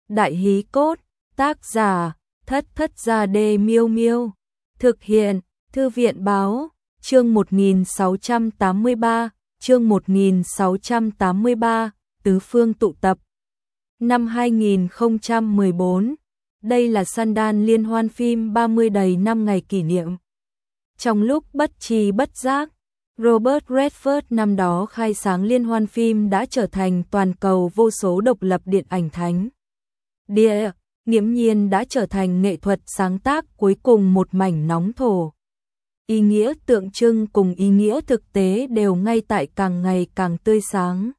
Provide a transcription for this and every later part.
Đại hí cốt, tác giả, Thất Thất Gia Đê Miêu Miêu. Thực hiện, Thư viện báo, chương 1683, chương 1683, Tứ Phương tụ tập. Năm 2014, đây là Sundance liên hoan phim 30 đầy 5 ngày kỷ niệm. Trong lúc bất tri bất giác, Robert Redford năm đó khai sáng liên hoan phim đã trở thành toàn cầu vô số độc lập điện ảnh thánh địa, nghiễm nhiên đã trở thành nghệ thuật sáng tác cuối cùng một mảnh nóng thổ. Ý nghĩa tượng trưng cùng ý nghĩa thực tế đều ngay tại càng ngày càng tươi sáng.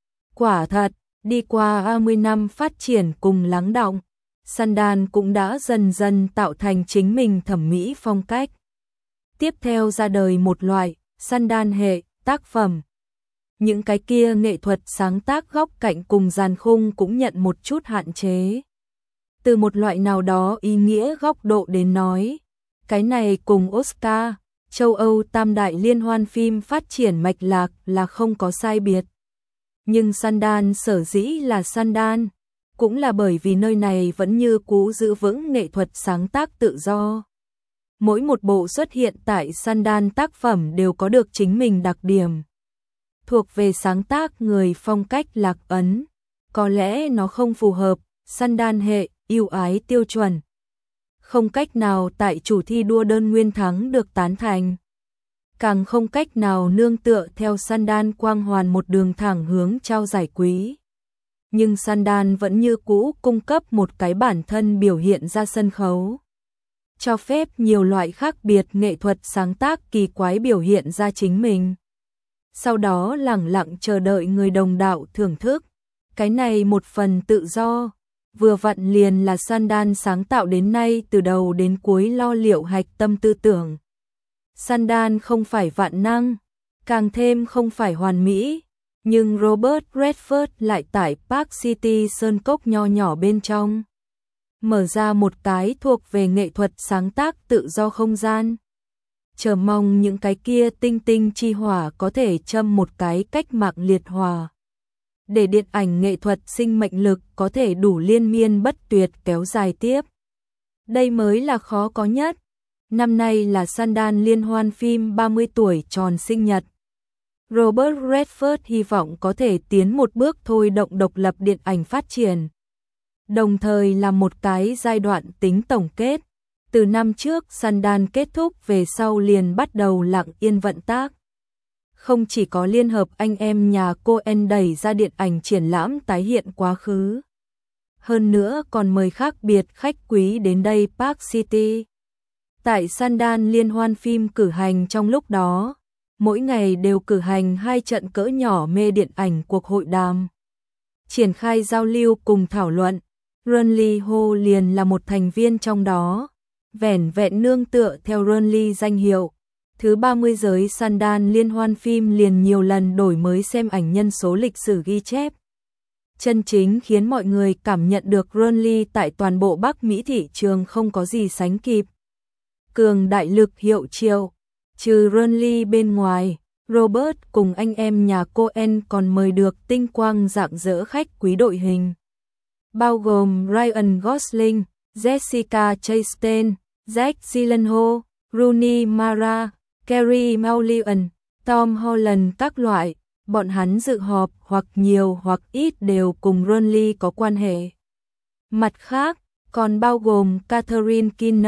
Quả thật, đi qua 30 năm phát triển cùng lắng đọng, Sundance cũng đã dần dần tạo thành chính mình thẩm mỹ phong cách. Tiếp theo ra đời một loại Sundance hệ tác phẩm. Những cái kia nghệ thuật sáng tác góc cạnh cùng dàn khung cũng nhận một chút hạn chế. Từ một loại nào đó ý nghĩa góc độ đến nói, cái này cùng Oscar, châu Âu tam đại liên hoan phim phát triển mạch lạc là không có sai biệt. Nhưng Sundance sở dĩ là Sundance, cũng là bởi vì nơi này vẫn như cũ giữ vững nghệ thuật sáng tác tự do. Mỗi một bộ xuất hiện tại Sundance tác phẩm đều có được chính mình đặc điểm. Thuộc về sáng tác người phong cách lạc ấn, có lẽ nó không phù hợp Sundance hệ ưu ái tiêu chuẩn. Không cách nào tại chủ thi đua đơn nguyên thắng được tán thành. Càng không cách nào nương tựa theo Sundance quang hoàn một đường thẳng hướng trao giải quý. Nhưng Sundance vẫn như cũ cung cấp một cái bản thân biểu hiện ra sân khấu. Cho phép nhiều loại khác biệt nghệ thuật sáng tác kỳ quái biểu hiện ra chính mình. Sau đó lẳng lặng chờ đợi người đồng đạo thưởng thức. Cái này một phần tự do, vừa vặn liền là Sundance sáng tạo đến nay từ đầu đến cuối lo liệu hạch tâm tư tưởng. Sundance không phải vạn năng, càng thêm không phải hoàn mỹ, nhưng Robert Redford lại tại Park City sơn cốc nho nhỏ bên trong. Mở ra một cái thuộc về nghệ thuật sáng tác tự do không gian. Chờ mong những cái kia tinh tinh chi hỏa có thể châm một cái cách mạng liệt hỏa. Để điện ảnh nghệ thuật sinh mệnh lực có thể đủ liên miên bất tuyệt kéo dài tiếp. Đây mới là khó có nhất. Năm nay là Sundance liên hoan phim 30 tuổi tròn sinh nhật. Robert Redford hy vọng có thể tiến một bước thôi động độc lập điện ảnh phát triển. Đồng thời là một cái giai đoạn tính tổng kết. Từ năm trước Sundance kết thúc về sau liền bắt đầu lặng yên vận tác. Không chỉ có liên hợp anh em nhà Coen đẩy ra điện ảnh triển lãm tái hiện quá khứ. Hơn nữa còn mời khác biệt khách quý đến đây Park City. Tại Sundance liên hoan phim cử hành trong lúc đó, mỗi ngày đều cử hành 2 trận cỡ nhỏ mê điện ảnh cuộc hội đàm. Triển khai giao lưu cùng thảo luận. Ron Lee Ho liền là một thành viên trong đó. Vẻn vẹn nương tựa theo Ron Lee danh hiệu. Thứ 30 giới Sundance liên hoan phim liền nhiều lần đổi mới xem ảnh nhân số lịch sử ghi chép. Chân chính khiến mọi người cảm nhận được Ron Lee tại toàn bộ Bắc Mỹ thị trường không có gì sánh kịp. Cường đại lực hiệu triệu. Trừ Ron Lee bên ngoài, Robert cùng anh em nhà Coen còn mời được tinh quang rạng rỡ khách quý đội hình. Bao gồm Ryan Gosling, Jessica Chastain, Jake Gyllenhaal, Rooney Mara, Carey Mulligan, Tom Holland các loại. Bọn hắn dự họp hoặc nhiều hoặc ít đều cùng Ron Lee có quan hệ. Mặt khác, còn bao gồm Catherine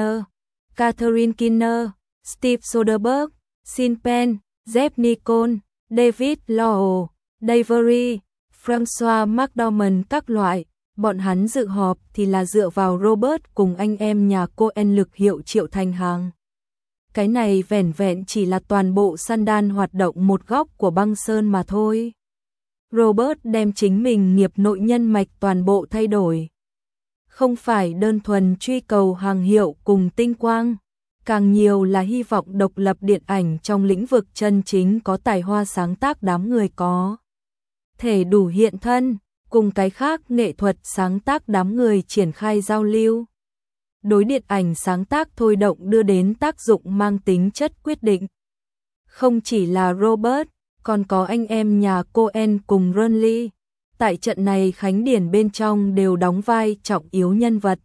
Keener, Steve Soderbergh, Sean Penn, Jeff Nicole, David Lowery, Dave Francois McDormand các loại. Bọn hắn dự họp thì là dựa vào Robert cùng anh em nhà Coen lực hiệu triệu thành hàng. Cái này vẻn vẹn chỉ là toàn bộ Sundance hoạt động một góc của băng sơn mà thôi. Robert đem chính mình nghiệp nội nhân mạch toàn bộ thay đổi. Không phải đơn thuần truy cầu hàng hiệu cùng tinh quang, càng nhiều là hy vọng độc lập điện ảnh trong lĩnh vực chân chính có tài hoa sáng tác đám người có thể đủ hiện thân, cùng cái khác nghệ thuật sáng tác đám người triển khai giao lưu. Đối điện ảnh sáng tác thôi động đưa đến tác dụng mang tính chất quyết định. Không chỉ là Robert, còn có anh em nhà Coen cùng Ron Lee, tại trận này khánh điển bên trong đều đóng vai trọng yếu nhân vật.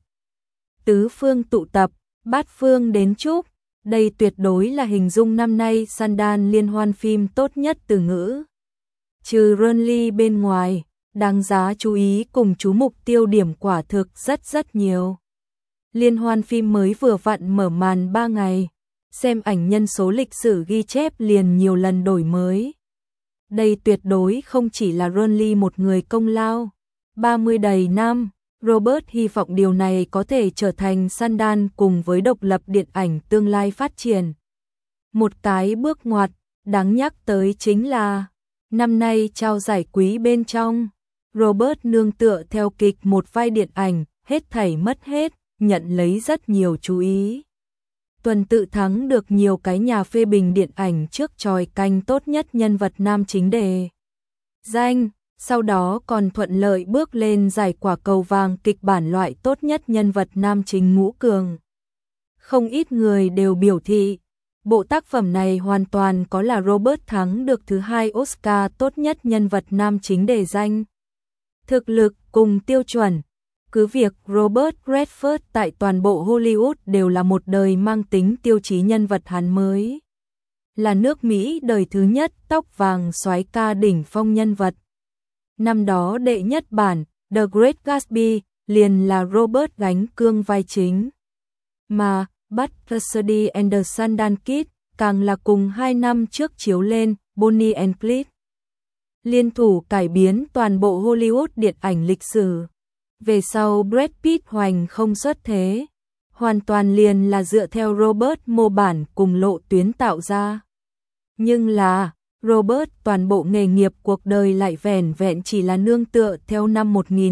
Tứ phương tụ tập, bát phương đến chúc, đây tuyệt đối là hình dung năm nay Sundance liên hoan phim tốt nhất từ ngữ. Trừ Renly bên ngoài, đáng giá chú ý cùng chú mục tiêu điểm quả thực rất nhiều. Liên hoan phim mới vừa vặn mở màn 3 ngày, xem ảnh nhân số lịch sử ghi chép liền nhiều lần đổi mới. Đây tuyệt đối không chỉ là Renly một người công lao. 30 đầy năm, Robert hy vọng điều này có thể trở thành Sundance cùng với độc lập điện ảnh tương lai phát triển. Một cái bước ngoặt đáng nhắc tới chính là năm nay trao giải quý bên trong, Robert nương tựa theo kịch một vai điện ảnh Hết thảy mất hết, nhận lấy rất nhiều chú ý. Tuần tự thắng được nhiều cái nhà phê bình điện ảnh trước chòi canh tốt nhất nhân vật nam chính đề danh, sau đó còn thuận lợi bước lên giải quả cầu vàng kịch bản loại tốt nhất nhân vật nam chính ngũ cường. Không ít người đều biểu thị, bộ tác phẩm này hoàn toàn có là Robert thắng được thứ 2 Oscar tốt nhất nhân vật nam chính đề danh. Thực lực cùng tiêu chuẩn, cứ việc Robert Redford tại toàn bộ Hollywood đều là một đời mang tính tiêu chí nhân vật hắn mới. Là nước Mỹ đời thứ nhất tóc vàng soái ca đỉnh phong nhân vật. Năm đó đệ nhất bản The Great Gatsby liền là Robert gánh cương vai chính. Mà Bud Cassidy and the Sundance Kid càng là cùng 2 năm trước chiếu lên Bonnie and Clyde. Liên thủ cải biến toàn bộ Hollywood điện ảnh lịch sử. Về sau Brad Pitt hoành không xuất thế, hoàn toàn liền là dựa theo Robert mô bản cùng lộ tuyến tạo ra. Nhưng là, Robert toàn bộ nghề nghiệp cuộc đời lại vẻn vẹn chỉ là nương tựa theo năm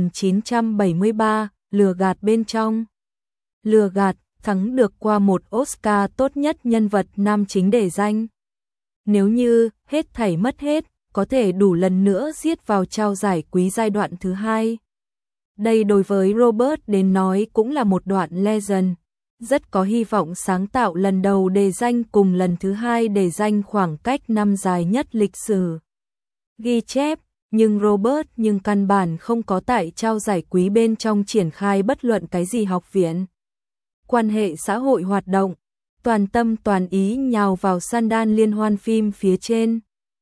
1973, lừa gạt bên trong. Lừa gạt, thắng được qua một Oscar tốt nhất nhân vật nam chính đề danh. Nếu như hết thảy mất hết, có thể đủ lần nữa giết vào trao giải quý giai đoạn thứ 2. Đây đối với Robert đến nói cũng là một đoạn legend, rất có hy vọng sáng tạo lần đầu đề danh cùng lần thứ 2 đề danh khoảng cách năm dài nhất lịch sử. Ghi chép, nhưng Robert căn bản không có tại trao giải quý bên trong triển khai bất luận cái gì học viện. Quan hệ xã hội hoạt động, toàn tâm toàn ý nhào vào Sundance liên hoan phim phía trên.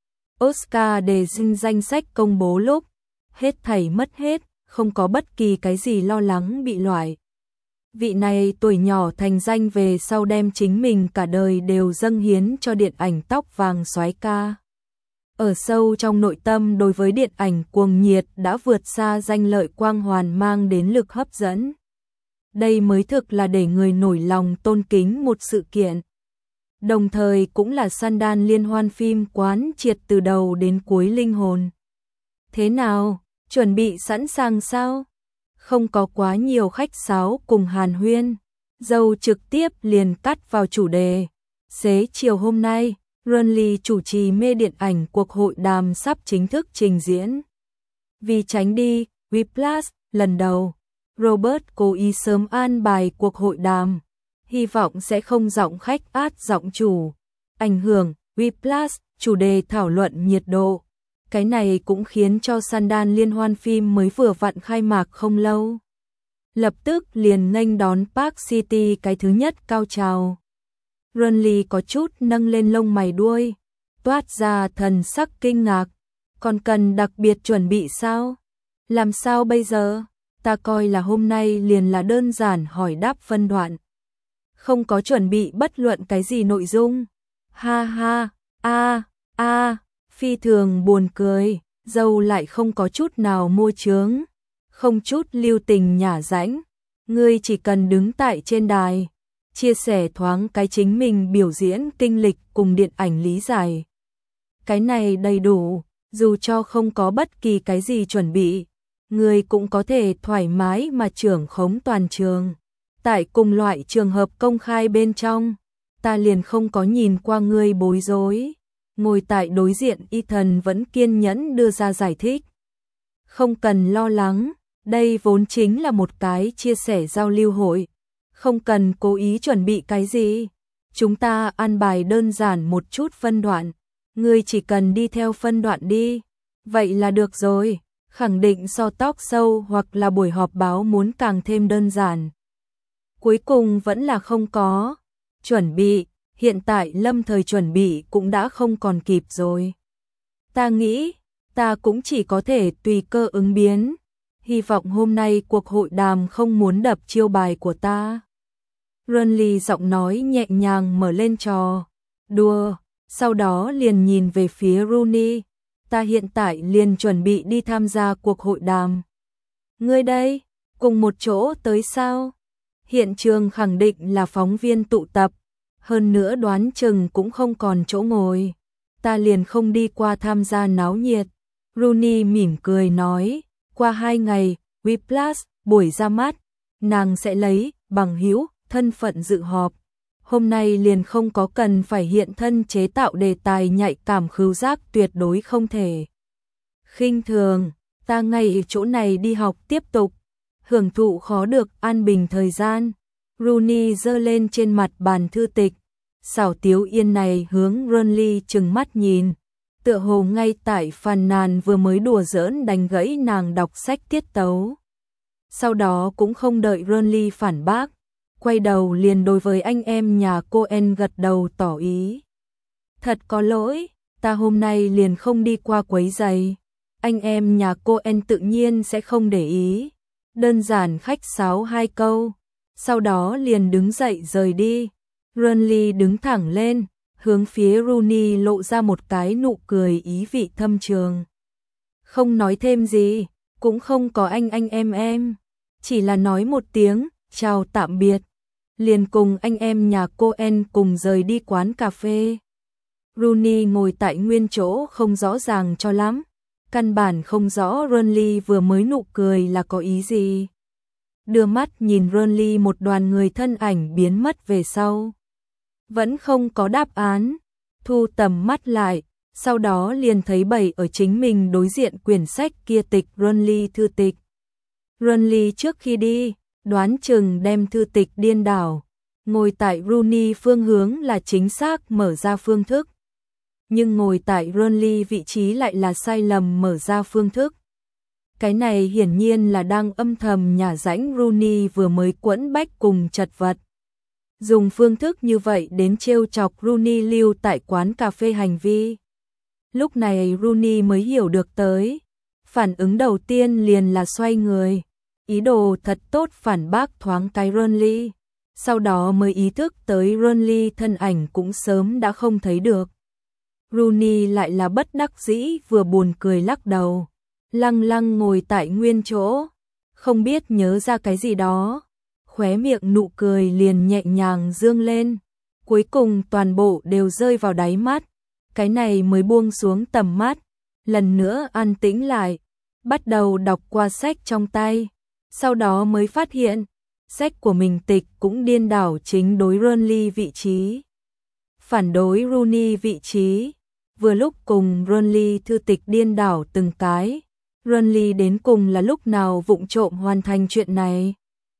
Oscar đề danh sách công bố lúc, hết thảy mất hết, không có bất kỳ cái gì lo lắng bị loại. Vị này tuổi nhỏ thành danh về sau đem chính mình cả đời đều dâng hiến cho điện ảnh tóc vàng soái ca. Ở sâu trong nội tâm đối với điện ảnh cuồng nhiệt đã vượt xa danh lợi quang hoàn mang đến lực hấp dẫn. Đây mới thực là để người nổi lòng tôn kính một sự kiện. Đồng thời cũng là Sundance liên hoan phim quán triệt từ đầu đến cuối linh hồn. Thế nào, chuẩn bị sẵn sàng sao? Không có quá nhiều khách sáo cùng hàn huyên. Dâu trực tiếp liền cắt vào chủ đề. Xế chiều hôm nay, Renly chủ trì mê điện ảnh cuộc hội đàm sắp chính thức trình diễn. Vì tránh đi, Whiplash, lần đầu, Robert cố ý sớm an bài cuộc hội đàm. Hy vọng sẽ không giọng khách át giọng chủ. Ảnh hưởng, Whiplash, chủ đề thảo luận nhiệt độ. Cái này cũng khiến cho Sundance liên hoan phim mới vừa vặn khai mạc không lâu. Lập tức liền nghênh đón Park City cái thứ nhất cao trào. Renly có chút nâng lên lông mày đuôi, toát ra thần sắc kinh ngạc. Còn cần đặc biệt chuẩn bị sao? Làm sao bây giờ? Ta coi là hôm nay liền là đơn giản hỏi đáp phân đoạn. Không có chuẩn bị bất luận cái gì nội dung. Ha ha, phi thường buồn cười, dâu lại không có chút nào môi trướng, không chút lưu tình nhả rãnh. Ngươi chỉ cần đứng tại trên đài, chia sẻ thoáng cái chính mình biểu diễn kinh lịch cùng điện ảnh lý giải. Cái này đầy đủ, dù cho không có bất kỳ cái gì chuẩn bị, ngươi cũng có thể thoải mái mà trưởng khống toàn trường. Tại cùng loại trường hợp công khai bên trong, ta liền không có nhìn qua ngươi bối rối. Ngồi tại đối diện Ethan vẫn kiên nhẫn đưa ra giải thích. Không cần lo lắng, đây vốn chính là một cái chia sẻ giao lưu hội. Không cần cố ý chuẩn bị cái gì. Chúng ta an bài đơn giản một chút phân đoạn. Ngươi chỉ cần đi theo phân đoạn đi. Vậy là được rồi, khẳng định so talk show hoặc là buổi họp báo muốn càng thêm đơn giản. Cuối cùng vẫn là không có. Chuẩn bị, hiện tại lâm thời chuẩn bị cũng đã không còn kịp rồi. Ta nghĩ, ta cũng chỉ có thể tùy cơ ứng biến. Hy vọng hôm nay cuộc hội đàm không muốn đập chiêu bài của ta. Renly giọng nói nhẹ nhàng mở lên trò đùa, sau đó liền nhìn về phía Rooney. Ta hiện tại liền chuẩn bị đi tham gia cuộc hội đàm. Ngươi đây, cùng một chỗ tới sao? Hiện trường khẳng định là phóng viên tụ tập, hơn nữa đoán chừng cũng không còn chỗ ngồi. Ta liền không đi qua tham gia náo nhiệt. Rooney mỉm cười nói, qua 2 ngày, Whiplash, buổi ra mắt, nàng sẽ lấy bằng hữu thân phận dự họp. Hôm nay liền không có cần phải hiện thân chế tạo đề tài nhạy cảm khứu giác tuyệt đối không thể. Khinh thường, ta ngay ở chỗ này đi học tiếp tục, hưởng thụ khó được an bình thời gian. Rooney giơ lên trên mặt bàn thư tịch, xảo tiếu yên này hướng Renly trừng mắt nhìn, tựa hồ ngay tại phàn nàn vừa mới đùa giỡn đánh gãy nàng đọc sách tiết tấu. Sau đó cũng không đợi Renly phản bác, quay đầu liền đối với anh em nhà Cohen gật đầu tỏ ý. Thật có lỗi, ta hôm nay liền không đi qua quấy rầy. Anh em nhà Cohen tự nhiên sẽ không để ý. Đơn giản khách sáo 2 câu, sau đó liền đứng dậy rời đi. Renly đứng thẳng lên, hướng phía Rooney lộ ra một cái nụ cười ý vị thâm trường. Không nói thêm gì, cũng không có anh em, chỉ là nói một tiếng, chào tạm biệt. Liền cùng anh em nhà Cohen cùng rời đi quán cà phê. Rooney ngồi tại nguyên chỗ không rõ ràng cho lắm, căn bản không rõ Renly vừa mới nụ cười là có ý gì. Đưa mắt nhìn Renly một đoàn người thân ảnh biến mất về sau. Vẫn không có đáp án, thu tầm mắt lại, sau đó liền thấy bày ở chính mình đối diện quyển sách kia tịch Renly thư tịch. Renly trước khi đi, đoán chừng đem thư tịch điên đảo, ngồi tại Rooney phương hướng là chính xác mở ra phương thức. Nhưng ngồi tại Renly vị trí lại là sai lầm mở ra phương thức. Cái này hiển nhiên là đang âm thầm nhả rãnh Rooney vừa mới quẫn bách cùng chật vật. Dùng phương thức như vậy đến trêu chọc Rooney lưu tại quán cà phê hành vi. Lúc này Rooney mới hiểu được tới. Phản ứng đầu tiên liền là xoay người, ý đồ thật tốt phản bác thoáng cái Renly. Sau đó mới ý thức tới Renly thân ảnh cũng sớm đã không thấy được. Rooney lại là bất đắc dĩ vừa buồn cười lắc đầu, lăng lăng ngồi tại nguyên chỗ, không biết nhớ ra cái gì đó, khóe miệng nụ cười liền nhẹ nhàng dương lên, cuối cùng toàn bộ đều rơi vào đáy mắt, cái này mới buông xuống tầm mắt, lần nữa an tĩnh lại, bắt đầu đọc qua sách trong tay, sau đó mới phát hiện, sách của mình tịch cũng điên đảo chính đối Renly vị trí, phản đối Rooney vị trí. Vừa lúc cùng Renly thư tịch điên đảo từng cái, Renly đến cùng là lúc nào vụng trộm hoàn thành chuyện này.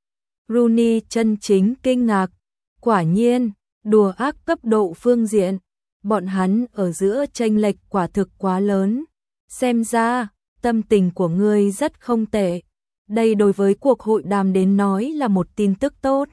Rooney chân chính kinh ngạc, quả nhiên, đùa ác cấp độ phương diện, bọn hắn ở giữa chênh lệch quả thực quá lớn. Xem ra, tâm tình của ngươi rất không tệ, đây đối với cuộc hội đàm đến nói là một tin tức tốt.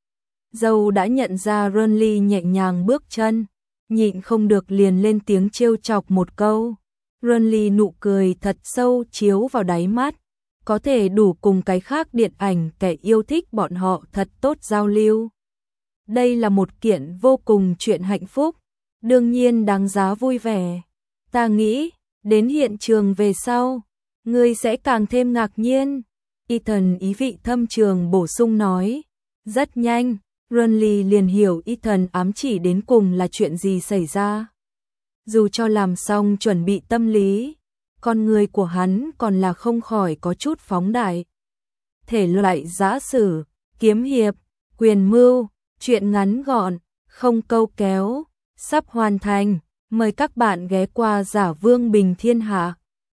Dâu đã nhận ra Renly nhẹ nhàng bước chân, nhịn không được liền lên tiếng trêu chọc một câu. Renly nụ cười thật sâu chiếu vào đáy mắt, có thể đủ cùng cái khác điện ảnh kẻ yêu thích bọn họ thật tốt giao lưu. Đây là một kiện vô cùng chuyện hạnh phúc, đương nhiên đáng giá vui vẻ. Ta nghĩ, đến hiện trường về sau, ngươi sẽ càng thêm ngạc nhiên. Ethan ý vị thâm trường bổ sung nói, rất nhanh. Renly liền hiểu Ethan ám chỉ đến cùng là chuyện gì xảy ra. Dù cho làm xong chuẩn bị tâm lý, con người của hắn còn là không khỏi có chút phóng đại. Thể loại giã sử, kiếm hiệp, quyền mưu, truyện ngắn gọn, không câu kéo, sắp hoàn thành. Mời các bạn ghé qua Giả Vương Bình Thiên Hạ.